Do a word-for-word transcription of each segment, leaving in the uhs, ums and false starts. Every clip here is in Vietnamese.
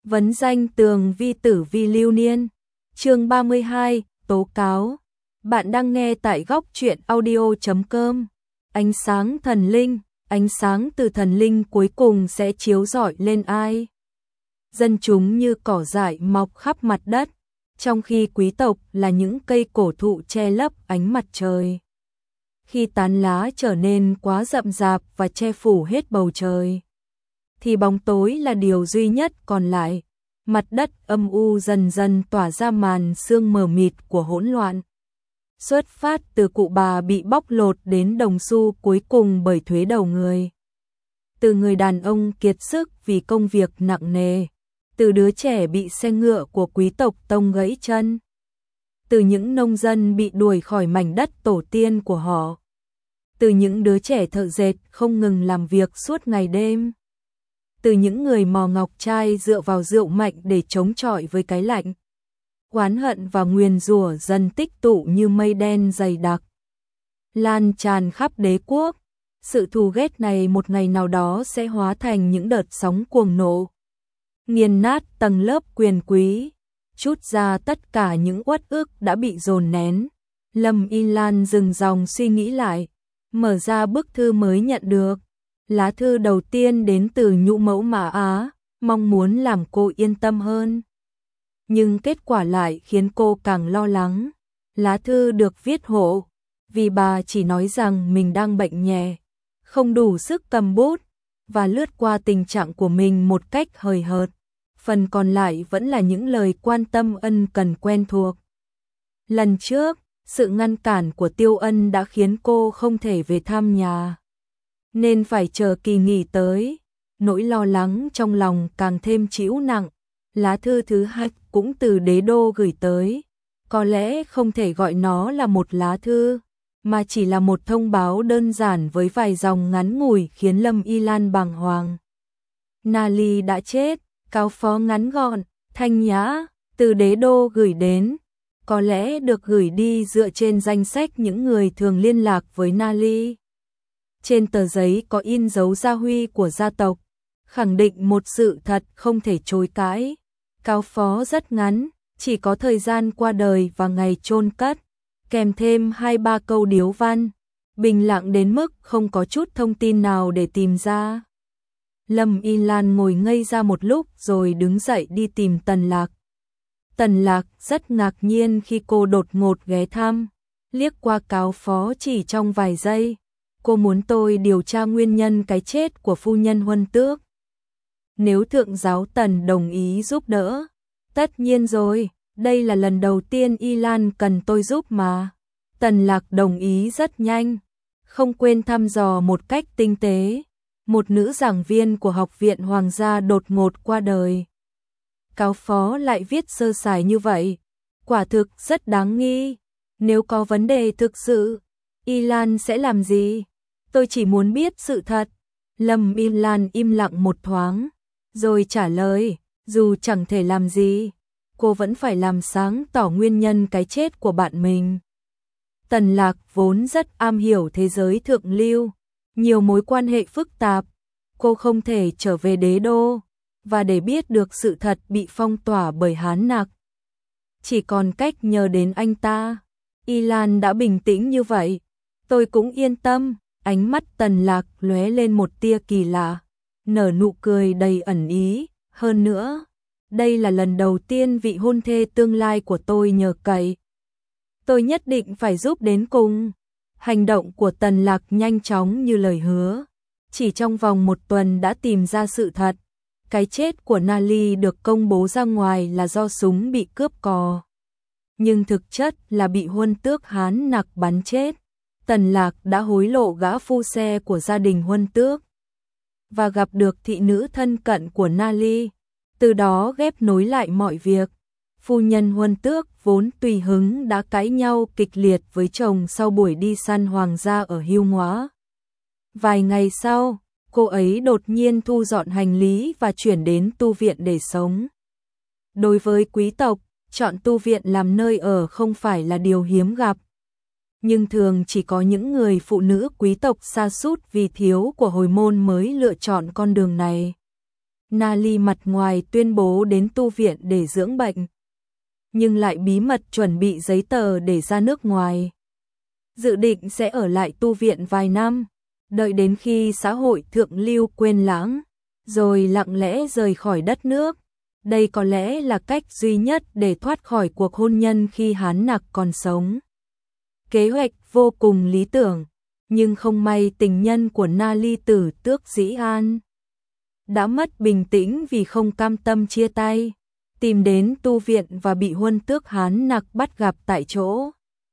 Vấn danh tường vi tử vi lưu niên. Chương ba mươi hai, tố cáo. Bạn đang nghe tại góc truyện audio chấm com. Ánh sáng thần linh, ánh sáng từ thần linh cuối cùng sẽ chiếu rọi lên ai? Dân chúng như cỏ dại mọc khắp mặt đất, trong khi quý tộc là những cây cổ thụ che lấp ánh mặt trời. Khi tán lá trở nên quá rậm rạp và che phủ hết bầu trời, thì bóng tối là điều duy nhất còn lại. Mặt đất âm u dần dần tỏa ra màn sương mờ mịt của hỗn loạn. Xuất phát từ cụ bà bị bóc lột đến đồng xu cuối cùng bởi thuế đầu người. Từ người đàn ông kiệt sức vì công việc nặng nề. Từ đứa trẻ bị xe ngựa của quý tộc tông gãy chân. Từ những nông dân bị đuổi khỏi mảnh đất tổ tiên của họ. Từ những đứa trẻ thợ dệt không ngừng làm việc suốt ngày đêm. Từ những người mò ngọc trai dựa vào rượu mạnh để chống chọi với cái lạnh. Oán hận và nguyền rủa dần tích tụ như mây đen dày đặc, lan tràn khắp đế quốc. Sự thù ghét này một ngày nào đó sẽ hóa thành những đợt sóng cuồng nộ, nghiền nát tầng lớp quyền quý, trút ra tất cả những uất ức đã bị dồn nén. Lâm Y Lan dừng dòng suy nghĩ lại, mở ra bức thư mới nhận được. Lá thư đầu tiên đến từ nhũ mẫu Mã Á, mong muốn làm cô yên tâm hơn. Nhưng kết quả lại khiến cô càng lo lắng. Lá thư được viết hộ, vì bà chỉ nói rằng mình đang bệnh nhẹ, không đủ sức cầm bút, và lướt qua tình trạng của mình một cách hời hợt. Phần còn lại vẫn là những lời quan tâm ân cần quen thuộc. Lần trước, sự ngăn cản của Tiêu Ân đã khiến cô không thể về thăm nhà, nên phải chờ kỳ nghỉ tới. Nỗi lo lắng trong lòng càng thêm trĩu nặng. Lá thư thứ hai cũng từ đế đô gửi tới. Có lẽ không thể gọi nó là một lá thư, mà chỉ là một thông báo đơn giản với vài dòng ngắn ngủi khiến Lâm Y Lan bàng hoàng. Nali đã chết, cáo phó ngắn gọn, thanh nhã, từ đế đô gửi đến. Có lẽ được gửi đi dựa trên danh sách những người thường liên lạc với Nali. Trên tờ giấy có in dấu gia huy của gia tộc, khẳng định một sự thật không thể chối cãi. Cáo phó rất ngắn, chỉ có thời gian qua đời và ngày chôn cất, kèm thêm hai ba câu điếu văn, bình lặng đến mức không có chút thông tin nào để tìm ra. Lâm Y Lan ngồi ngây ra một lúc rồi đứng dậy đi tìm Tần Lạc. Tần Lạc rất ngạc nhiên khi cô đột ngột ghé thăm, liếc qua cáo phó chỉ trong vài giây. Cô muốn tôi điều tra nguyên nhân cái chết của phu nhân Huân Tước. Nếu thượng giáo Tần đồng ý giúp đỡ. Tất nhiên rồi, đây là lần đầu tiên Y Lan cần tôi giúp mà. Tần Lạc đồng ý rất nhanh, không quên thăm dò một cách tinh tế. Một nữ giảng viên của Học viện Hoàng gia đột ngột qua đời. Cáo phó lại viết sơ sài như vậy, quả thực rất đáng nghi. Nếu có vấn đề thực sự, Y Lan sẽ làm gì? Tôi chỉ muốn biết sự thật. Lâm Y Lan im lặng một thoáng, rồi trả lời, dù chẳng thể làm gì, cô vẫn phải làm sáng tỏ nguyên nhân cái chết của bạn mình. Tần Lạc vốn rất am hiểu thế giới thượng lưu, nhiều mối quan hệ phức tạp. Cô không thể trở về đế đô, và để biết được sự thật bị phong tỏa bởi Hán Nặc, chỉ còn cách nhờ đến anh ta. Y Lan đã bình tĩnh như vậy, tôi cũng yên tâm. Ánh mắt Tần Lạc lóe lên một tia kỳ lạ, nở nụ cười đầy ẩn ý. Hơn nữa, đây là lần đầu tiên vị hôn thê tương lai của tôi nhờ cậy. Tôi nhất định phải giúp đến cùng. Hành động của Tần Lạc nhanh chóng như lời hứa. Chỉ trong vòng một tuần đã tìm ra sự thật. Cái chết của Nali được công bố ra ngoài là do súng bị cướp cò, nhưng thực chất là bị Huân Tước Hán Nặc bắn chết. Tần Lạc đã hối lộ gã phu xe của gia đình Huân Tước và gặp được thị nữ thân cận của Nali, từ đó ghép nối lại mọi việc. Phu nhân Huân Tước vốn tùy hứng đã cãi nhau kịch liệt với chồng sau buổi đi săn hoàng gia ở Hưu Ngóa. Vài ngày sau, cô ấy đột nhiên thu dọn hành lý và chuyển đến tu viện để sống. Đối với quý tộc, chọn tu viện làm nơi ở không phải là điều hiếm gặp, nhưng thường chỉ có những người phụ nữ quý tộc sa sút vì thiếu của hồi môn mới lựa chọn con đường này. Nali mặt ngoài tuyên bố đến tu viện để dưỡng bệnh, nhưng lại bí mật chuẩn bị giấy tờ để ra nước ngoài. Dự định sẽ ở lại tu viện vài năm, đợi đến khi xã hội thượng lưu quên lãng, rồi lặng lẽ rời khỏi đất nước. Đây có lẽ là cách duy nhất để thoát khỏi cuộc hôn nhân khi Hán Nặc còn sống. Kế hoạch vô cùng lý tưởng, nhưng không may tình nhân của Nali Tử Tước Dĩ An đã mất bình tĩnh vì không cam tâm chia tay, tìm đến tu viện và bị Huân Tước Hán Nặc bắt gặp tại chỗ.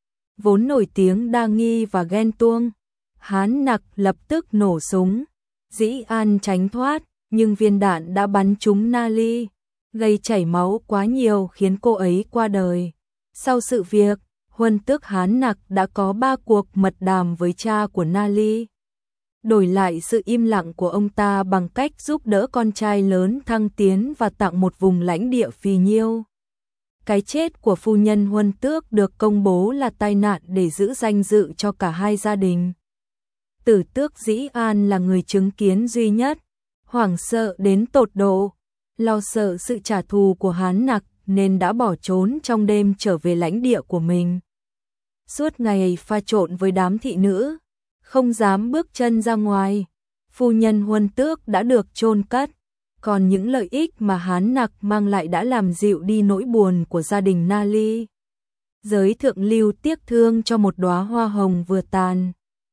Vốn nổi tiếng đa nghi và ghen tuông, Hán Nặc lập tức nổ súng. Dĩ An tránh thoát, nhưng viên đạn đã bắn trúng Nali, gây chảy máu quá nhiều khiến cô ấy qua đời. Sau sự việc, Huân Tước Hán Nặc đã có ba cuộc mật đàm với cha của Nali, đổi lại sự im lặng của ông ta bằng cách giúp đỡ con trai lớn thăng tiến và tặng một vùng lãnh địa phì nhiêu. Cái chết của phu nhân Huân Tước được công bố là tai nạn để giữ danh dự cho cả hai gia đình. Tử Tước Dĩ An là người chứng kiến duy nhất, hoảng sợ đến tột độ, lo sợ sự trả thù của Hán Nặc nên đã bỏ trốn trong đêm trở về lãnh địa của mình. Suốt ngày pha trộn với đám thị nữ, không dám bước chân ra ngoài. Phu nhân Huân Tước đã được chôn cất, còn những lợi ích mà Hán Nặc mang lại đã làm dịu đi nỗi buồn của gia đình Nali. Giới thượng lưu tiếc thương cho một đóa hoa hồng vừa tàn,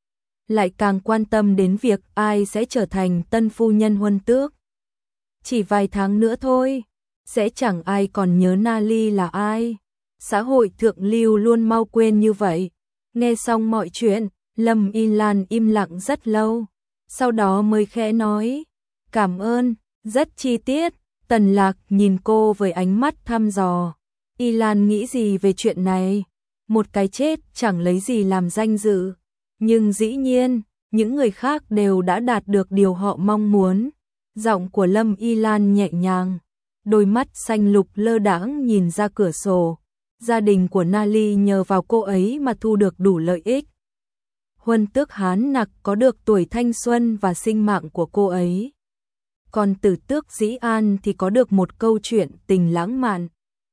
lại càng quan tâm đến việc ai sẽ trở thành tân phu nhân Huân Tước. Chỉ vài tháng nữa thôi, sẽ chẳng ai còn nhớ Nali là ai. Xã hội thượng lưu luôn mau quên như vậy. Nghe xong mọi chuyện, Lâm Y Lan im lặng rất lâu, sau đó mới khẽ nói, cảm ơn, rất chi tiết. Tần Lạc nhìn cô với ánh mắt thăm dò. Y Lan nghĩ gì về chuyện này? Một cái chết chẳng lấy gì làm danh dự, nhưng dĩ nhiên, những người khác đều đã đạt được điều họ mong muốn. Giọng của Lâm Y Lan nhẹ nhàng, đôi mắt xanh lục lơ đãng nhìn ra cửa sổ. Gia đình của Nali nhờ vào cô ấy mà thu được đủ lợi ích. Huân Tước Hán Nặc có được tuổi thanh xuân và sinh mạng của cô ấy, còn Tử Tước Dĩ An thì có được một câu chuyện tình lãng mạn.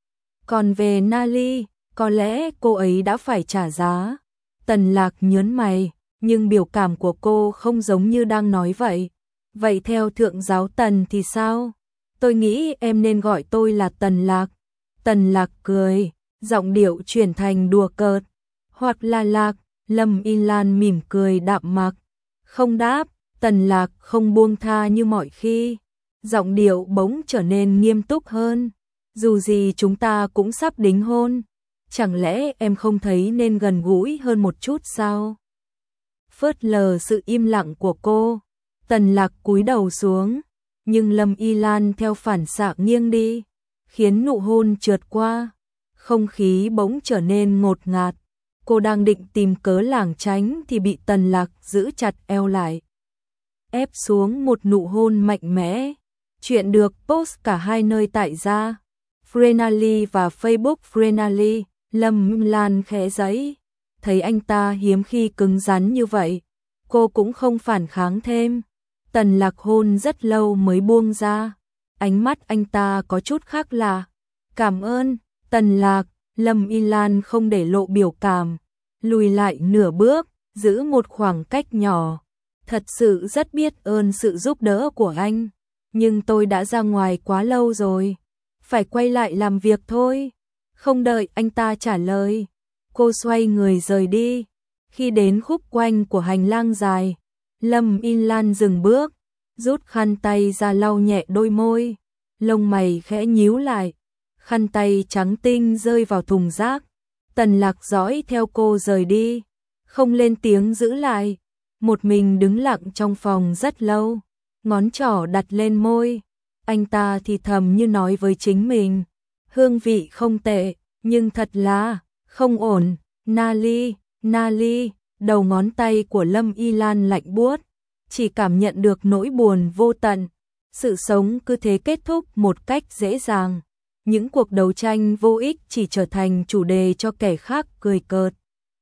Còn về Nali, có lẽ cô ấy đã phải trả giá. Tần Lạc nhớn mày, nhưng biểu cảm của cô không giống như đang nói vậy. Vậy theo thượng giáo Tần thì sao? Tôi nghĩ em nên gọi tôi là Tần Lạc. Tần Lạc cười, giọng điệu chuyển thành đùa cợt. Hoặc là Lạc. Lâm Y Lan mỉm cười đạm mạc, không đáp. Tần Lạc không buông tha như mọi khi, giọng điệu bỗng trở nên nghiêm túc hơn. Dù gì chúng ta cũng sắp đính hôn, chẳng lẽ em không thấy nên gần gũi hơn một chút sao? Phớt lờ sự im lặng của cô, Tần Lạc cúi đầu xuống, nhưng Lâm Y Lan theo phản xạ nghiêng đi, khiến nụ hôn trượt qua. Không khí bỗng trở nên ngột ngạt. Cô đang định tìm cớ lảng tránh thì bị Tần Lạc giữ chặt eo lại, ép xuống một nụ hôn mạnh mẽ. Chuyện được post cả hai nơi tại gia Frenally và Facebook Frenally. Lâm Lan khẽ giãy, thấy anh ta hiếm khi cứng rắn như vậy, cô cũng không phản kháng thêm. Tần Lạc hôn rất lâu mới buông ra, ánh mắt anh ta có chút khác lạ. Cảm ơn, Tần Lạc. Lâm Y Lan không để lộ biểu cảm, lùi lại nửa bước, giữ một khoảng cách nhỏ. Thật sự rất biết ơn sự giúp đỡ của anh, nhưng tôi đã ra ngoài quá lâu rồi, phải quay lại làm việc thôi. Không đợi anh ta trả lời, cô xoay người rời đi. Khi đến khúc quanh của hành lang dài, Lâm Y Lan dừng bước, rút khăn tay ra lau nhẹ đôi môi, lông mày khẽ nhíu lại. Khăn tay trắng tinh rơi vào thùng rác. Tần Lạc dõi theo cô rời đi, không lên tiếng giữ lại, một mình đứng lặng trong phòng rất lâu, ngón trỏ đặt lên môi. Anh ta thì thầm như nói với chính mình, hương vị không tệ, nhưng thật là không ổn. Nali, Nali. Đầu ngón tay của Lâm Y Lan lạnh buốt, chỉ cảm nhận được nỗi buồn vô tận. Sự sống cứ thế kết thúc một cách dễ dàng. Những cuộc đấu tranh vô ích chỉ trở thành chủ đề cho kẻ khác cười cợt.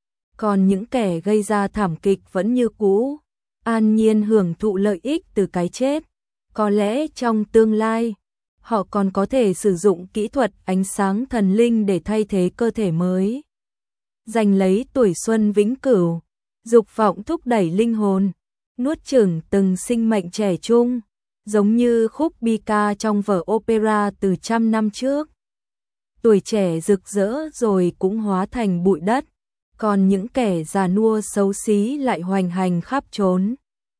Còn những kẻ gây ra thảm kịch vẫn như cũ, an nhiên hưởng thụ lợi ích từ cái chết. Có lẽ trong tương lai, họ còn có thể sử dụng kỹ thuật ánh sáng thần linh để thay thế cơ thể mới. Giành lấy tuổi xuân vĩnh cửu, dục vọng thúc đẩy linh hồn, nuốt chửng từng sinh mệnh trẻ trung, giống như khúc bi ca trong vở opera từ trăm năm trước. Tuổi trẻ rực rỡ rồi cũng hóa thành bụi đất, còn những kẻ già nua xấu xí lại hoành hành khắp trốn.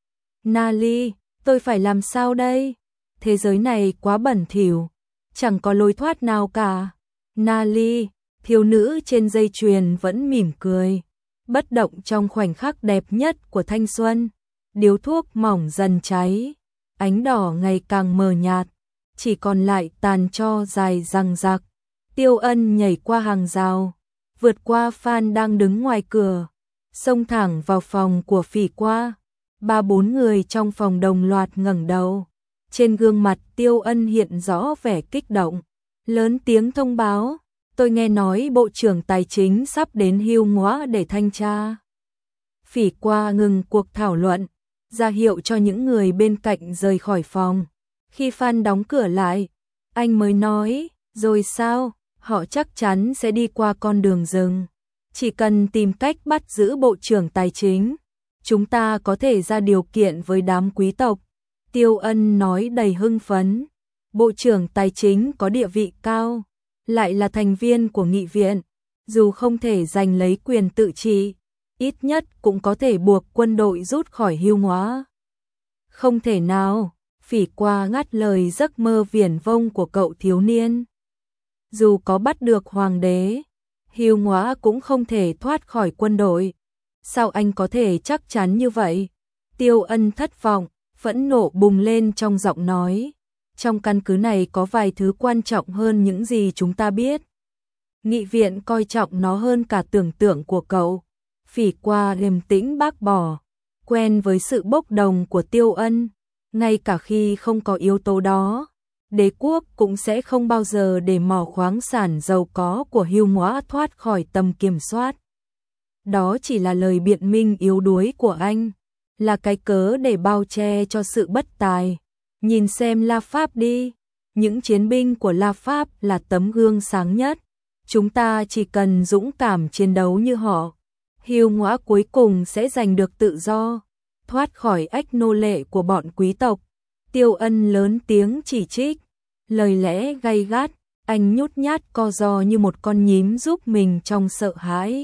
Nali, tôi phải làm sao đây? Thế giới này quá bẩn thỉu, chẳng có lối thoát nào cả. Nali, thiếu nữ trên dây chuyền vẫn mỉm cười, bất động trong khoảnh khắc đẹp nhất của thanh xuân. Điếu thuốc mỏng dần cháy, ánh đỏ ngày càng mờ nhạt, chỉ còn lại tàn tro dài răng rạc. Tiêu Ân nhảy qua hàng rào, vượt qua Phan đang đứng ngoài cửa, xông thẳng vào phòng của Phỉ Qua. Ba bốn người trong phòng đồng loạt ngẩng đầu. Trên gương mặt Tiêu Ân hiện rõ vẻ kích động, lớn tiếng thông báo, tôi nghe nói Bộ trưởng Tài chính sắp đến Hưu Ngõa để thanh tra. Phỉ Qua ngừng cuộc thảo luận, ra hiệu cho những người bên cạnh rời khỏi phòng. Khi Phan đóng cửa lại, anh mới nói, rồi sao, họ chắc chắn sẽ đi qua con đường rừng. Chỉ cần tìm cách bắt giữ Bộ trưởng Tài chính, chúng ta có thể ra điều kiện với đám quý tộc. Tiêu Ân nói đầy hưng phấn. Bộ trưởng Tài chính có địa vị cao, lại là thành viên của nghị viện, dù không thể giành lấy quyền tự trị, ít nhất cũng có thể buộc quân đội rút khỏi Hưu Ngõa. Không thể nào, Phỉ Qua ngắt lời giấc mơ viển vông của cậu thiếu niên. Dù có bắt được hoàng đế, Hưu Ngõa cũng không thể thoát khỏi quân đội. Sao anh có thể chắc chắn như vậy? Tiêu Ân thất vọng, phẫn nộ bùng lên trong giọng nói. Trong căn cứ này có vài thứ quan trọng hơn những gì chúng ta biết. Nghị viện coi trọng nó hơn cả tưởng tượng của cậu. Phỉ Qua điềm tĩnh bác bỏ, quen với sự bốc đồng của Tiêu Ân. Ngay cả khi không có yếu tố đó, đế quốc cũng sẽ không bao giờ để mỏ khoáng sản giàu có của Hưu Ngõa thoát khỏi tầm kiểm soát. Đó chỉ là lời biện minh yếu đuối của anh, là cái cớ để bao che cho sự bất tài. Nhìn xem La Pháp đi, những chiến binh của La Pháp là tấm gương sáng nhất. Chúng ta chỉ cần dũng cảm chiến đấu như họ, Hưu Ngõa cuối cùng sẽ giành được tự do, thoát khỏi ách nô lệ của bọn quý tộc. Tiêu Ân lớn tiếng chỉ trích, lời lẽ gay gắt, anh nhút nhát co ro như một con nhím giúp mình trong sợ hãi.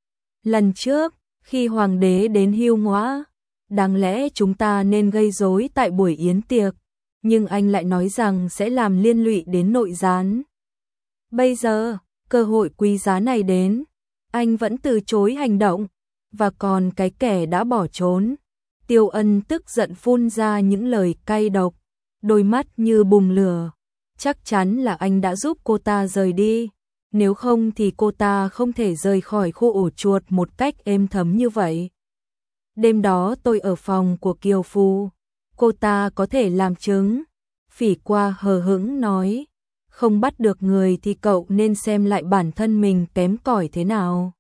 Lần trước, khi hoàng đế đến Hưu Ngõa, đáng lẽ chúng ta nên gây rối tại buổi yến tiệc, nhưng anh lại nói rằng sẽ làm liên lụy đến nội gián. Bây giờ, cơ hội quý giá này đến, anh vẫn từ chối hành động, và còn cái kẻ đã bỏ trốn. Tiêu Ân tức giận phun ra những lời cay độc, đôi mắt như bùng lửa. Chắc chắn là anh đã giúp cô ta rời đi, nếu không thì cô ta không thể rời khỏi khu ổ chuột một cách êm thấm như vậy. Đêm đó tôi ở phòng của Kiều Phu, cô ta có thể làm chứng. Phỉ Qua hờ hững nói, không bắt được người thì cậu nên xem lại bản thân mình kém cỏi thế nào.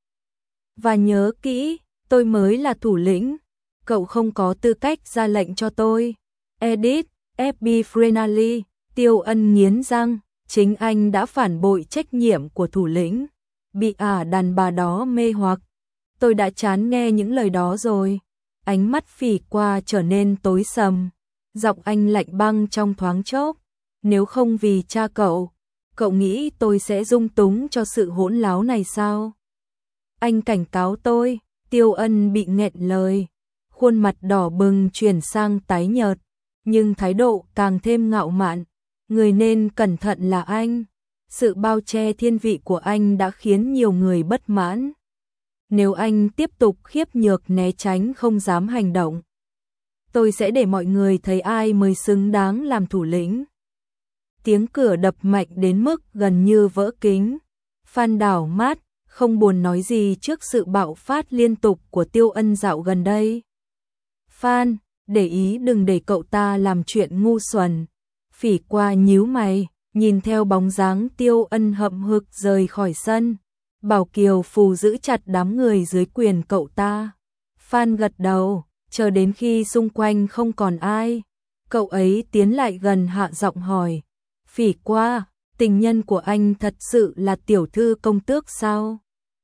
Và nhớ kỹ, tôi mới là thủ lĩnh, cậu không có tư cách ra lệnh cho tôi. Edit, ép bê Frenali, Tiêu Ân nghiến răng, chính anh đã phản bội trách nhiệm của thủ lĩnh, bị ả đàn bà đó mê hoặc. Tôi đã chán nghe những lời đó rồi. Ánh mắt Phỉ Qua trở nên tối sầm, giọng anh lạnh băng trong thoáng chốc. Nếu không vì cha cậu, cậu nghĩ tôi sẽ dung túng cho sự hỗn láo này sao? Anh cảnh cáo tôi. Tiêu Ân bị nghẹn lời, khuôn mặt đỏ bừng chuyển sang tái nhợt, nhưng thái độ càng thêm ngạo mạn. Người nên cẩn thận là anh. Sự bao che thiên vị của anh đã khiến nhiều người bất mãn. Nếu anh tiếp tục khiếp nhược né tránh không dám hành động, tôi sẽ để mọi người thấy ai mới xứng đáng làm thủ lĩnh. Tiếng cửa đập mạnh đến mức gần như vỡ kính. Phan đảo mắt, không buồn nói gì trước sự bạo phát liên tục của Tiêu Ân dạo gần đây. Phan, để ý đừng để cậu ta làm chuyện ngu xuẩn. Phỉ Qua nhíu mày, nhìn theo bóng dáng Tiêu Ân hậm hực rời khỏi sân. Bảo Kiều Phù giữ chặt đám người dưới quyền cậu ta. Phan gật đầu, chờ đến khi xung quanh không còn ai, Cậu ấy tiến lại gần hạ giọng hỏi. Phỉ Qua, tình nhân của anh thật sự là tiểu thư công tước sao?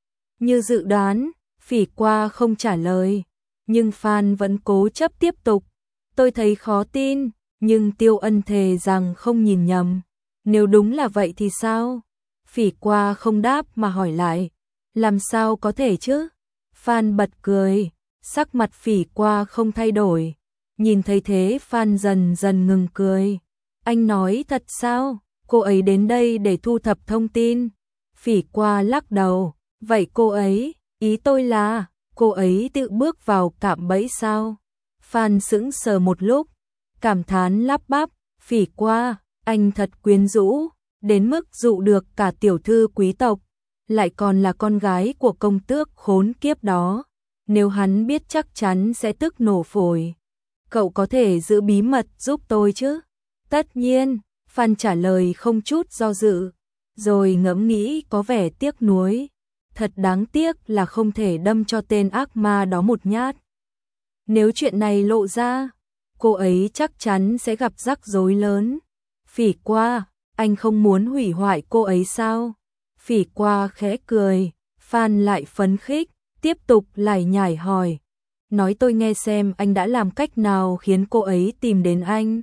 Như dự đoán, Phỉ Qua không trả lời, nhưng Phan vẫn cố chấp tiếp tục. Tôi thấy khó tin, nhưng Tiêu Ân thề rằng không nhìn nhầm. Nếu đúng là vậy thì sao? Phỉ Qua không đáp mà hỏi lại. Làm sao có thể chứ? Phan bật cười, sắc mặt Phỉ Qua không thay đổi. Nhìn thấy thế Phan dần dần ngừng cười. Anh nói thật sao? Cô ấy đến đây để thu thập thông tin. Phỉ Qua lắc đầu. Vậy cô ấy, ý tôi là, cô ấy tự bước vào cạm bẫy sao? Phan sững sờ một lúc, cảm thán lắp bắp. Phỉ Qua, anh thật quyến rũ, đến mức dụ được cả tiểu thư quý tộc, lại còn là con gái của công tước khốn kiếp đó. Nếu hắn biết chắc chắn sẽ tức nổ phổi. Cậu có thể giữ bí mật giúp tôi chứ? Tất nhiên, Phan trả lời không chút do dự, rồi ngẫm nghĩ có vẻ tiếc nuối. Thật đáng tiếc là không thể đâm cho tên ác ma đó một nhát. Nếu chuyện này lộ ra, cô ấy chắc chắn sẽ gặp rắc rối lớn. Phỉ Qua, anh không muốn hủy hoại cô ấy sao? Phỉ Qua khẽ cười, Phan lại phấn khích, tiếp tục lải nhải hỏi. Nói tôi nghe xem anh đã làm cách nào khiến cô ấy tìm đến anh.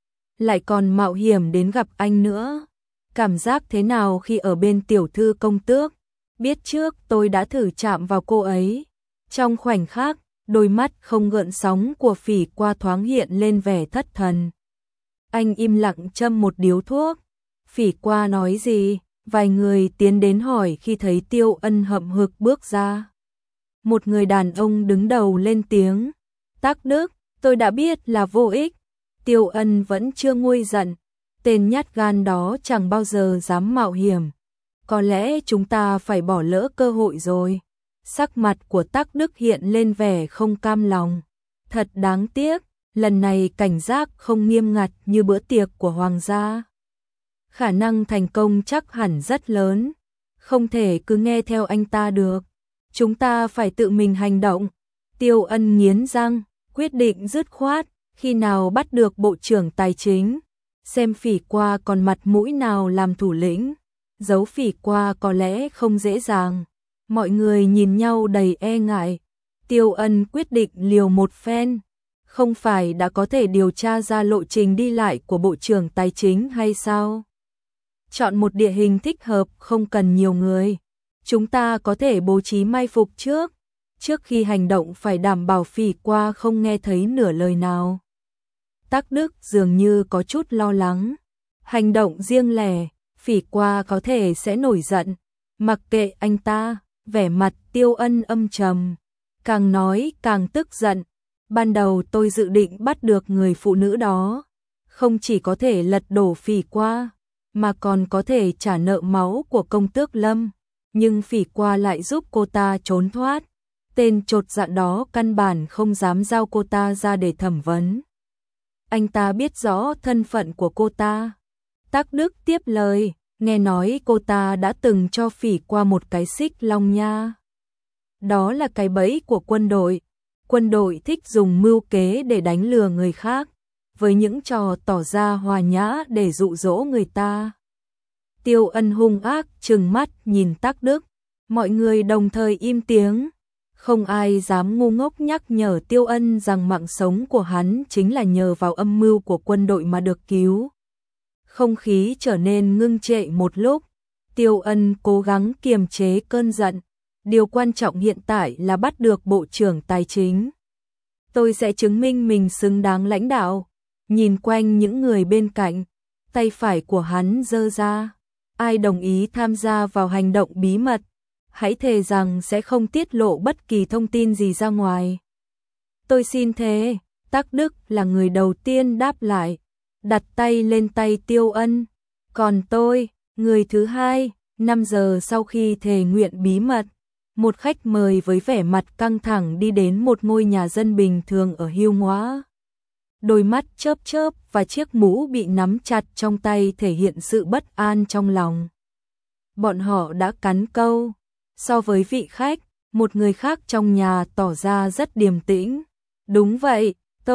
Lại còn mạo hiểm đến gặp anh nữa. Cảm giác thế nào khi ở bên tiểu thư công tước? Biết trước tôi đã thử chạm vào cô ấy. Trong khoảnh khắc, đôi mắt không gợn sóng của Phỉ Qua thoáng hiện lên vẻ thất thần. Anh im lặng châm một điếu thuốc. Phỉ Qua nói gì? Vài người tiến đến hỏi khi thấy Tiêu Ân hậm hực bước ra. Một người đàn ông đứng đầu lên tiếng. Tắc Đức, tôi đã biết là vô ích. Tiêu Ân vẫn chưa nguôi giận. Tên nhát gan đó chẳng bao giờ dám mạo hiểm. Có lẽ chúng ta phải bỏ lỡ cơ hội rồi. Sắc mặt của Tắc Đức hiện lên vẻ không cam lòng. Thật đáng tiếc, lần này cảnh giác không nghiêm ngặt như bữa tiệc của hoàng gia. Khả năng thành công chắc hẳn rất lớn. Không thể cứ nghe theo anh ta được. Chúng ta phải tự mình hành động. Tiêu Ân nghiến răng, quyết định dứt khoát, khi nào bắt được Bộ trưởng Tài chính. Xem Phỉ Qua còn mặt mũi nào làm thủ lĩnh. Giấu Phỉ Qua có lẽ không dễ dàng. Mọi người nhìn nhau đầy e ngại. Tiêu Ân quyết định liều một phen. Không phải đã có thể điều tra ra lộ trình đi lại của Bộ trưởng Tài chính hay sao? Chọn một địa hình thích hợp, không cần nhiều người. Chúng ta có thể bố trí mai phục trước. Trước khi hành động phải đảm bảo Phỉ Qua không nghe thấy nửa lời nào. Tắc Đức dường như có chút lo lắng. Hành động riêng lẻ, Phỉ Qua có thể sẽ nổi giận. Mặc kệ anh ta, vẻ mặt Tiêu Ân âm trầm. Càng nói càng tức giận. Ban đầu tôi dự định bắt được người phụ nữ đó. Không chỉ có thể lật đổ Phỉ Qua, mà còn có thể trả nợ máu của công tước Lâm. Nhưng Phỉ Qua lại giúp cô ta trốn thoát. Tên chột dạ đó căn bản không dám giao cô ta ra để thẩm vấn. Anh ta biết rõ thân phận của cô ta. Tắc Đức tiếp lời, nghe nói cô ta đã từng cho Phỉ Qua một cái xích long nha. Đó là cái bẫy của quân đội. Quân đội thích dùng mưu kế để đánh lừa người khác, với những trò tỏ ra hòa nhã để dụ dỗ người ta. Tiêu Ân hung ác trừng mắt nhìn Tắc Đức. Mọi người đồng thời im tiếng. Không ai dám ngu ngốc nhắc nhở Tiêu Ân rằng mạng sống của hắn chính là nhờ vào âm mưu của quân đội mà được cứu. Không khí trở nên ngưng trệ một lúc. Tiêu Ân cố gắng kiềm chế cơn giận. Điều quan trọng hiện tại là bắt được Bộ trưởng Tài chính. Tôi sẽ chứng minh mình xứng đáng lãnh đạo. Nhìn quanh những người bên cạnh, tay phải của hắn giơ ra. Ai đồng ý tham gia vào hành động bí mật, hãy thề rằng sẽ không tiết lộ bất kỳ thông tin gì ra ngoài. Tôi xin thề. Tắc Đức là người đầu tiên đáp lại, đặt tay lên tay Tiêu Ân. Còn tôi, người thứ hai. Năm giờ sau khi thề nguyện bí mật, một khách mời với vẻ mặt căng thẳng đi đến một ngôi nhà dân bình thường ở Hiêu Ngoã. Đôi mắt chớp chớp và chiếc mũ bị nắm chặt trong tay thể hiện sự bất an trong lòng. Bọn họ đã cắn câu. So với vị khách, một người khác trong nhà tỏ ra rất điềm tĩnh. Đúng vậy, tốt,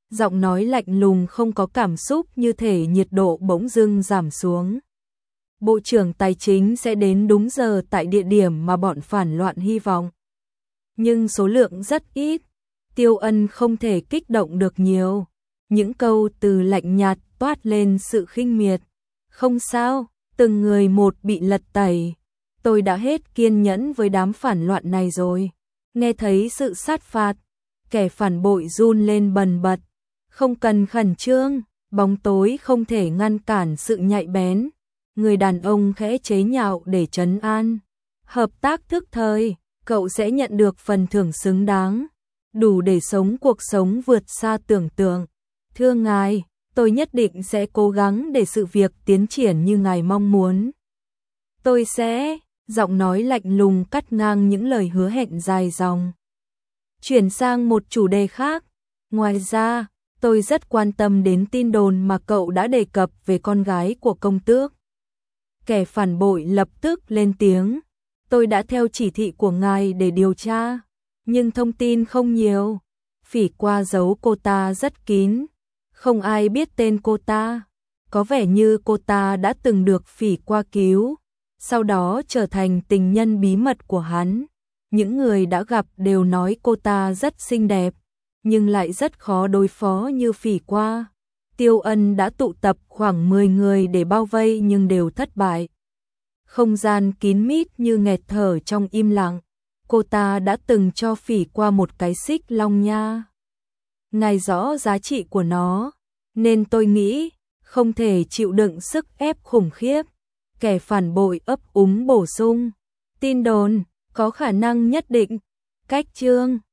giọng nói lạnh lùng không có cảm xúc, như thể nhiệt độ bỗng dưng giảm xuống. Bộ trưởng Tài chính sẽ đến đúng giờ tại địa điểm mà bọn phản loạn hy vọng. Nhưng số lượng rất ít, Tiêu Ân không thể kích động được nhiều. Những câu từ lạnh nhạt toát lên sự khinh miệt. Không sao, từng người một bị lật tẩy. Tôi đã hết kiên nhẫn với đám phản loạn này rồi. Nghe thấy sự sát phạt, kẻ phản bội run lên bần bật. Không cần khẩn trương, bóng tối không thể ngăn cản sự nhạy bén. Người đàn ông khẽ chế nhạo để trấn an. Hợp tác thức thời, cậu sẽ nhận được phần thưởng xứng đáng, đủ để sống cuộc sống vượt xa tưởng tượng. Thưa ngài, tôi nhất định sẽ cố gắng để sự việc tiến triển như ngài mong muốn. Tôi sẽ, giọng nói lạnh lùng cắt ngang những lời hứa hẹn dài dòng. Chuyển sang một chủ đề khác. Ngoài ra, tôi rất quan tâm đến tin đồn mà cậu đã đề cập về con gái của công tước. Kẻ phản bội lập tức lên tiếng. Tôi đã theo chỉ thị của ngài để điều tra, nhưng thông tin không nhiều. Phỉ Qua giấu cô ta rất kín, không ai biết tên cô ta. Có vẻ như cô ta đã từng được Phỉ Qua cứu, sau đó trở thành tình nhân bí mật của hắn. Những người đã gặp đều nói cô ta rất xinh đẹp, nhưng lại rất khó đối phó như Phỉ Qua. Tiêu Ân đã tụ tập khoảng mười người để bao vây nhưng đều thất bại. Không gian kín mít như nghẹt thở trong im lặng. Cô ta đã từng cho Phỉ Qua một cái xích long nha. Ngài rõ giá trị của nó, nên tôi nghĩ không thể chịu đựng sức ép khủng khiếp. Kẻ phản bội ấp úng bổ sung. Tin đồn, có khả năng nhất định. Cách chương